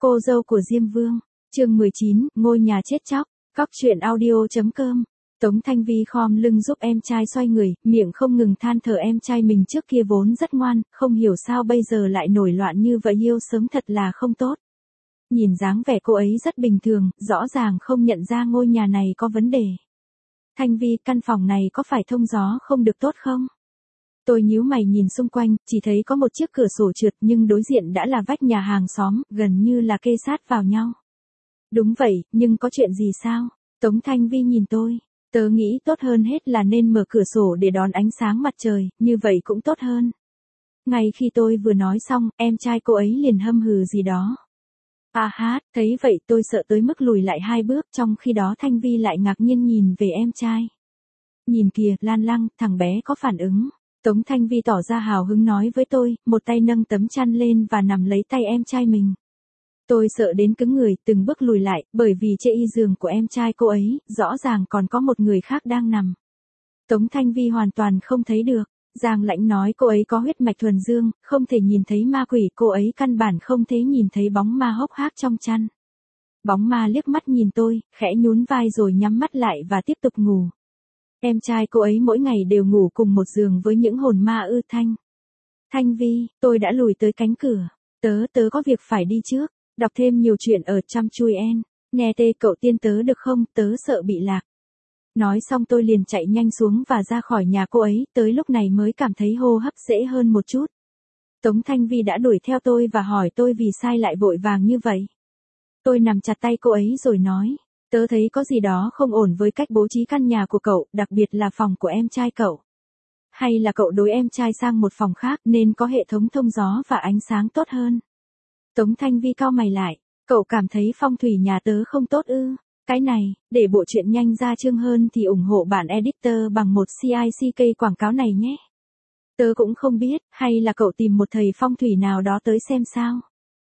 Cô dâu của Diêm Vương, chương 19, ngôi nhà chết chóc, Cóc truyện audio.com. Tống Thanh Vi khom lưng giúp em trai xoay người, miệng không ngừng than thở em trai mình trước kia vốn rất ngoan, không hiểu sao bây giờ lại nổi loạn như vậy, yêu sớm thật là không tốt. Nhìn dáng vẻ cô ấy rất bình thường, rõ ràng không nhận ra ngôi nhà này có vấn đề. Thanh Vi, căn phòng này có phải thông gió không được tốt không? Tôi nhíu mày nhìn xung quanh, chỉ thấy có một chiếc cửa sổ trượt nhưng đối diện đã là vách nhà hàng xóm, gần như là kê sát vào nhau. Đúng vậy, nhưng có chuyện gì sao? Tống Thanh Vi nhìn tôi. Tớ nghĩ tốt hơn hết là nên mở cửa sổ để đón ánh sáng mặt trời, như vậy cũng tốt hơn. Ngay khi tôi vừa nói xong, em trai cô ấy liền hâm hừ gì đó. À hát, thấy vậy tôi sợ tới mức lùi lại 2 bước, trong khi đó Thanh Vi lại ngạc nhiên nhìn về em trai. Nhìn kìa, Lan Lăng, thằng bé có phản ứng. Tống Thanh Vi tỏ ra hào hứng nói với tôi, một tay nâng tấm chăn lên và nằm lấy tay em trai mình. Tôi sợ đến cứng người, từng bước lùi lại, bởi vì trên y giường của em trai cô ấy, rõ ràng còn có một người khác đang nằm. Tống Thanh Vi hoàn toàn không thấy được. Giang Lãnh nói cô ấy có huyết mạch thuần dương, không thể nhìn thấy ma quỷ, cô ấy căn bản không thể nhìn thấy bóng ma hốc hác trong chăn. Bóng ma liếc mắt nhìn tôi, khẽ nhún vai rồi nhắm mắt lại và tiếp tục ngủ. Em trai cô ấy mỗi ngày đều ngủ cùng một giường với những hồn ma ư Thanh. Thanh Vi, tôi đã lùi tới cánh cửa. Tớ có việc phải đi trước. Đọc thêm nhiều chuyện ở Chăm Chui En. Nghe tê cậu tiên tớ được không, tớ sợ bị lạc. Nói xong tôi liền chạy nhanh xuống và ra khỏi nhà cô ấy, tới lúc này mới cảm thấy hô hấp dễ hơn một chút. Tống Thanh Vi đã đuổi theo tôi và hỏi tôi vì sao lại vội vàng như vậy. Tôi nắm chặt tay cô ấy rồi nói, tớ thấy có gì đó không ổn với cách bố trí căn nhà của cậu, đặc biệt là phòng của em trai cậu. Hay là cậu đối em trai sang một phòng khác nên có hệ thống thông gió và ánh sáng tốt hơn. Tống Thanh Vi cau mày lại, cậu cảm thấy phong thủy nhà tớ không tốt ư? Cái này, để bộ truyện nhanh ra chương hơn thì ủng hộ bản editor bằng một CICK quảng cáo này nhé. Tớ cũng không biết, hay là cậu tìm một thầy phong thủy nào đó tới xem sao?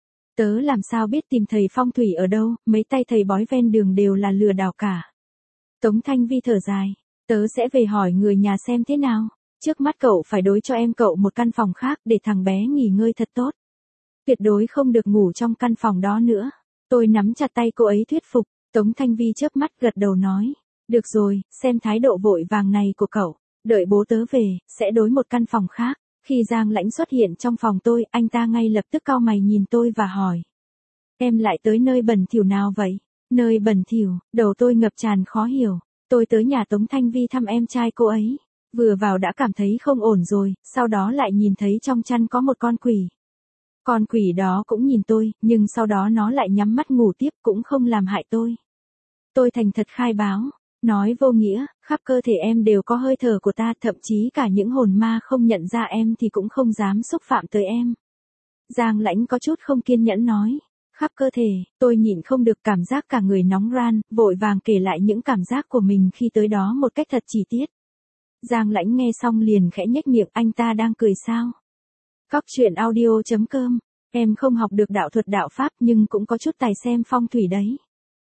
Tớ làm sao biết tìm thầy phong thủy ở đâu, mấy tay thầy bói ven đường đều là lừa đảo cả. Tống Thanh Vi thở dài, tớ sẽ về hỏi người nhà xem thế nào. Trước mắt cậu phải đối cho em cậu một căn phòng khác để thằng bé nghỉ ngơi thật tốt. Tuyệt đối không được ngủ trong căn phòng đó nữa. Tôi nắm chặt tay cô ấy thuyết phục. Tống Thanh Vi chớp mắt gật đầu nói, được rồi, xem thái độ vội vàng này của cậu, đợi bố tớ về, sẽ đối một căn phòng khác. Khi Giang Lãnh xuất hiện trong phòng tôi, anh ta ngay lập tức cau mày nhìn tôi và hỏi, em lại tới nơi bẩn thỉu nào vậy? Nơi bẩn thỉu? Đầu tôi ngập tràn khó hiểu. Tôi tới nhà Tống Thanh Vi thăm em trai cô ấy, vừa vào đã cảm thấy không ổn rồi, sau đó lại nhìn thấy trong chăn có một con quỷ. Con quỷ đó cũng nhìn tôi, nhưng sau đó nó lại nhắm mắt ngủ tiếp, cũng không làm hại tôi. Tôi thành thật khai báo, nói vô nghĩa, khắp cơ thể em đều có hơi thở của ta, thậm chí cả những hồn ma không nhận ra em thì cũng không dám xúc phạm tới em. Giang Lãnh có chút không kiên nhẫn nói, khắp cơ thể, tôi nhịn không được, cảm giác cả người nóng ran, vội vàng kể lại những cảm giác của mình khi tới đó một cách thật chi tiết. Giang Lãnh nghe xong liền khẽ nhếch miệng, anh ta đang cười sao? Cóc truyện audio.com, em không học được đạo thuật đạo pháp nhưng cũng có chút tài xem phong thủy đấy.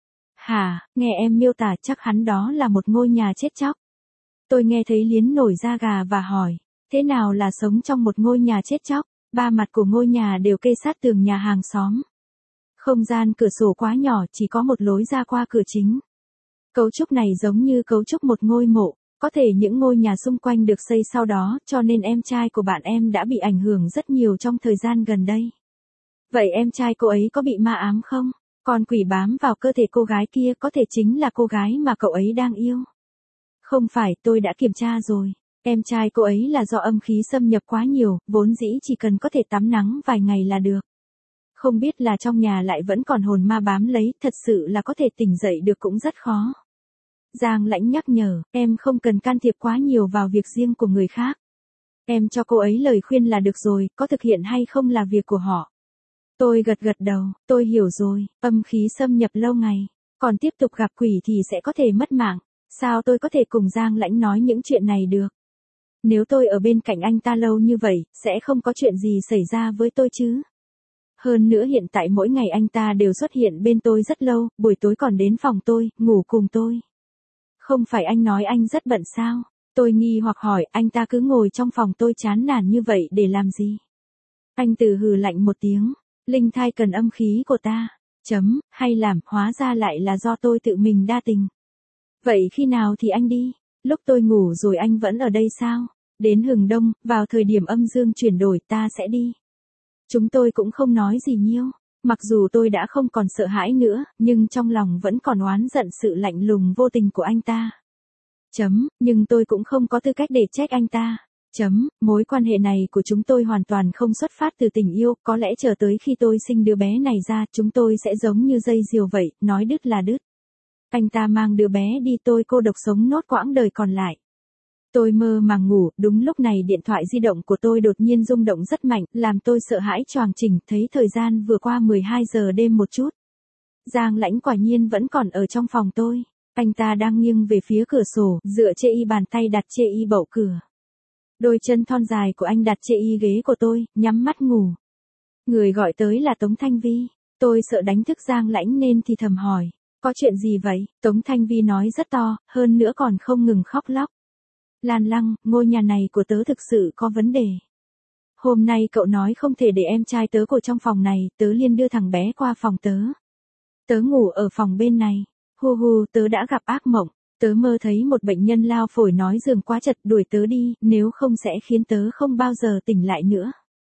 Hả, nghe em miêu tả chắc hắn đó là một ngôi nhà chết chóc. Tôi nghe thấy liến nổi da gà và hỏi, thế nào là sống trong một ngôi nhà chết chóc? 3 mặt của ngôi nhà đều kê sát tường nhà hàng xóm. Không gian cửa sổ quá nhỏ, chỉ có một lối ra qua cửa chính. Cấu trúc này giống như cấu trúc một ngôi mộ. Có thể những ngôi nhà xung quanh được xây sau đó, cho nên em trai của bạn em đã bị ảnh hưởng rất nhiều trong thời gian gần đây. Vậy em trai cô ấy có bị ma ám không? Con quỷ bám vào cơ thể cô gái kia có thể chính là cô gái mà cậu ấy đang yêu. Không phải, tôi đã kiểm tra rồi. Em trai cô ấy là do âm khí xâm nhập quá nhiều, vốn dĩ chỉ cần có thể tắm nắng vài ngày là được. Không biết là trong nhà lại vẫn còn hồn ma bám lấy, thật sự là có thể tỉnh dậy được cũng rất khó. Giang Lãnh nhắc nhở, em không cần can thiệp quá nhiều vào việc riêng của người khác. Em cho cô ấy lời khuyên là được rồi, có thực hiện hay không là việc của họ. Tôi gật đầu, tôi hiểu rồi, âm khí xâm nhập lâu ngày, còn tiếp tục gặp quỷ thì sẽ có thể mất mạng. Sao tôi có thể cùng Giang Lãnh nói những chuyện này được? Nếu tôi ở bên cạnh anh ta lâu như vậy, sẽ không có chuyện gì xảy ra với tôi chứ? Hơn nữa hiện tại mỗi ngày anh ta đều xuất hiện bên tôi rất lâu, buổi tối còn đến phòng tôi, ngủ cùng tôi. Không phải anh nói anh rất bận sao? Tôi nghi hoặc hỏi, anh ta cứ ngồi trong phòng tôi chán nản như vậy để làm gì? Anh từ hừ lạnh một tiếng, linh thai cần âm khí của ta. Hay làm, hóa ra lại là do tôi tự mình đa tình. Vậy khi nào thì anh đi? Lúc tôi ngủ rồi anh vẫn ở đây sao? Đến hừng đông, vào thời điểm âm dương chuyển đổi ta sẽ đi. Chúng tôi cũng không nói gì nhiều. Mặc dù tôi đã không còn sợ hãi nữa, nhưng trong lòng vẫn còn oán giận sự lạnh lùng vô tình của anh ta. Nhưng tôi cũng không có tư cách để trách anh ta. Mối quan hệ này của chúng tôi hoàn toàn không xuất phát từ tình yêu, có lẽ chờ tới khi tôi sinh đứa bé này ra, chúng tôi sẽ giống như dây diều vậy, nói đứt là đứt. Anh ta mang đứa bé đi, tôi cô độc sống nốt quãng đời còn lại. Tôi mơ màng ngủ, đúng lúc này điện thoại di động của tôi đột nhiên rung động rất mạnh, làm tôi sợ hãi choàng tỉnh, thấy thời gian vừa qua 12 giờ đêm một chút. Giang Lãnh quả nhiên vẫn còn ở trong phòng tôi. Anh ta đang nghiêng về phía cửa sổ, dựa chê y bàn tay đặt chê y bậu cửa. Đôi chân thon dài của anh đặt chê y ghế của tôi, nhắm mắt ngủ. Người gọi tới là Tống Thanh Vi. Tôi sợ đánh thức Giang Lãnh nên thì thầm hỏi. Có chuyện gì vậy? Tống Thanh Vi nói rất to, hơn nữa còn không ngừng khóc lóc. Lan Lăng, ngôi nhà này của tớ thực sự có vấn đề. Hôm nay cậu nói không thể để em trai tớ của trong phòng này, tớ liền đưa thằng bé qua phòng tớ. Tớ ngủ ở phòng bên này. Tớ đã gặp ác mộng. Tớ mơ thấy một bệnh nhân lao phổi nói giường quá chật, đuổi tớ đi, nếu không sẽ khiến tớ không bao giờ tỉnh lại nữa.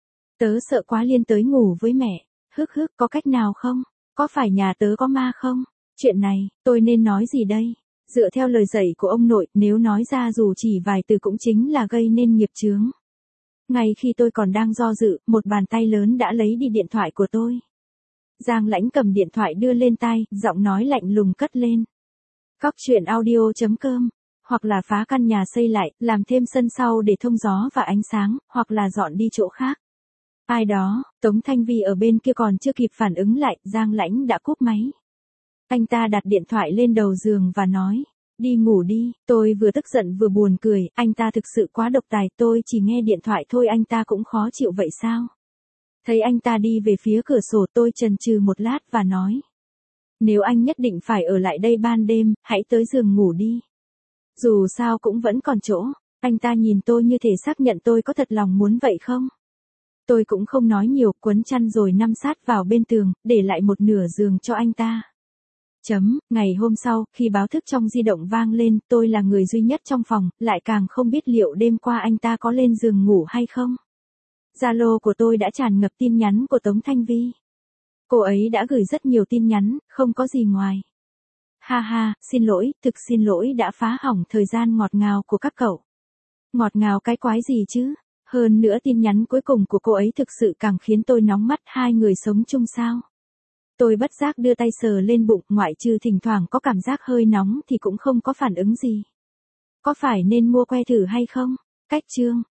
Tớ sợ quá liên tới ngủ với mẹ. Có cách nào không? Có phải nhà tớ có ma không? Chuyện này, tôi nên nói gì đây? Dựa theo lời dạy của ông nội, nếu nói ra dù chỉ vài từ cũng chính là gây nên nghiệp chướng. Ngay khi tôi còn đang do dự, một bàn tay lớn đã lấy đi điện thoại của tôi. Giang Lãnh cầm điện thoại đưa lên tai, giọng nói lạnh lùng cất lên. Cóc truyện audio.com, hoặc là phá căn nhà xây lại, làm thêm sân sau để thông gió và ánh sáng, hoặc là dọn đi chỗ khác. Ai đó, Tống Thanh Vi ở bên kia còn chưa kịp phản ứng lại, Giang Lãnh đã cúp máy. Anh ta đặt điện thoại lên đầu giường và nói, đi ngủ đi. Tôi vừa tức giận vừa buồn cười, anh ta thực sự quá độc tài, tôi chỉ nghe điện thoại thôi anh ta cũng khó chịu vậy sao? Thấy anh ta đi về phía cửa sổ, tôi chần chừ một lát và nói. Nếu anh nhất định phải ở lại đây ban đêm, hãy tới giường ngủ đi. Dù sao cũng vẫn còn chỗ. Anh ta nhìn tôi như thể xác nhận tôi có thật lòng muốn vậy không? Tôi cũng không nói nhiều, quấn chăn rồi nằm sát vào bên tường, để lại một nửa giường cho anh ta. Ngày hôm sau, khi báo thức trong di động vang lên, tôi là người duy nhất trong phòng, lại càng không biết liệu đêm qua anh ta có lên giường ngủ hay không. Zalo của tôi đã tràn ngập tin nhắn của Tống Thanh Vi. Cô ấy đã gửi rất nhiều tin nhắn, không có gì ngoài. Xin lỗi, thực xin lỗi đã phá hỏng thời gian ngọt ngào của các cậu. Ngọt ngào cái quái gì chứ? Hơn nữa tin nhắn cuối cùng của cô ấy thực sự càng khiến tôi nóng mắt, hai người sống chung sao? Tôi bất giác đưa tay sờ lên bụng, ngoại trừ thỉnh thoảng có cảm giác hơi nóng thì cũng không có phản ứng gì. Có phải nên mua que thử hay không? Cách chương